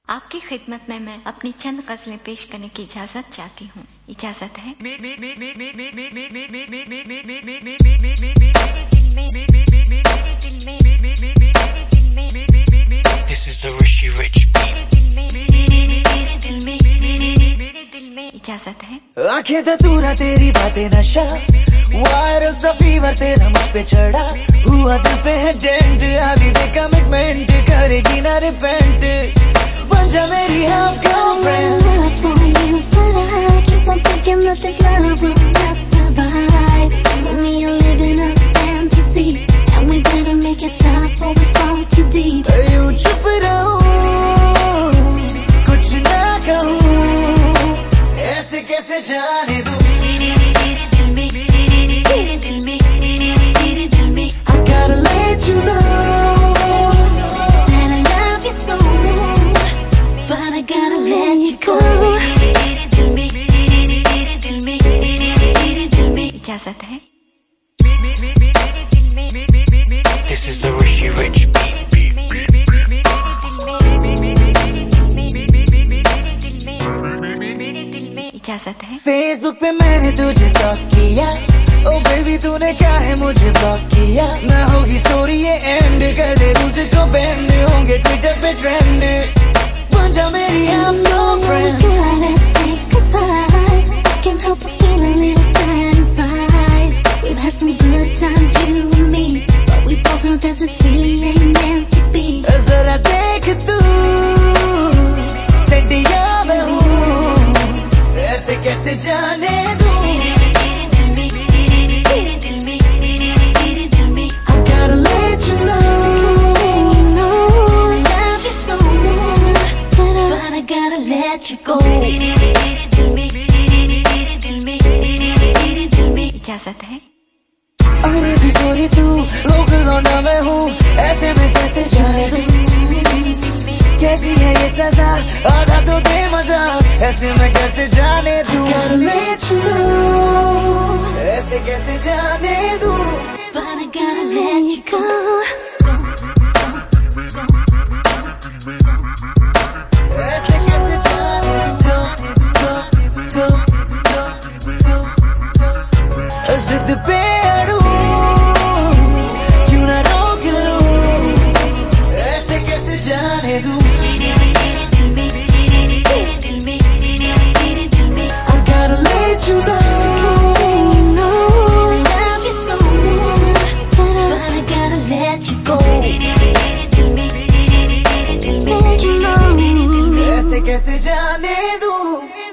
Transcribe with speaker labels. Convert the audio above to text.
Speaker 1: आपकी खिदमत में मैं अपनी चंद गजलें पेश करने की इजाजत चाहती हूँ। इजाजत है।
Speaker 2: This is the Rishi Rich beat.
Speaker 1: इजाजत है।
Speaker 3: आंखें धतूरा तेरी बातें नशा, वायरल सा फीवर तेरा मुझ पे चढ़ा, हुआ दिल पे है डेंट, आदि दे कमिटमेंट, करेगी ना रिपेंट, बन जा मेरी half girlfriend.
Speaker 4: I'm thinking that this love will not survive. Me and living a fantasy, and we better make it stop or we fall too deep.
Speaker 3: यूं चुप रहूं, कुछ ना कहूं, ऐसे कैसे जाने दूं? I gotta let you know
Speaker 4: that I love you so, but I gotta let you go.
Speaker 1: इजाजत है।
Speaker 2: This is the Rishi Rich beat.
Speaker 1: इजाजत है।
Speaker 3: फेसबुक पे मैंने तुझे स्टॉक किया, ओ बेबी तूने क्या है मुझे ब्लॉक किया, ना होगी स्टोरी ये एंड, कर दे तुझको बैंड, होंगे ट्विटर पे ट्रेंड, बन जा मेरी आप girlfriend.
Speaker 4: Can't help but feel a little sad inside. We've had some good times, you and me, but we both know that this really ain't meant to be.
Speaker 3: जरा देख तू सैडिया मैं हूँ, ऐसे कैसे जाने दूं? I gotta let you know
Speaker 4: I love you so, but I gotta let you go.
Speaker 1: इजाजत है।
Speaker 3: अरे भी चोरी तू, लोग लौंडा मैं हूँ, ऐसे में कैसे जाने दूं? कैसी है ये सजा, आधा तो दे मजा, ऐसे में कैसे जाने दूं? I gotta let you know, ऐसे कैसे जाने दूं?
Speaker 4: But I gotta let you go.
Speaker 3: ऐसे कैसे जाने दूं? जिद पे अड़ूं, क्यों ना रोक लूं, ऐसे कैसे जाने दूं? I gotta let you know
Speaker 4: I love you so, but I gotta let you go. Let you know
Speaker 3: ऐसे कैसे जाने दूं?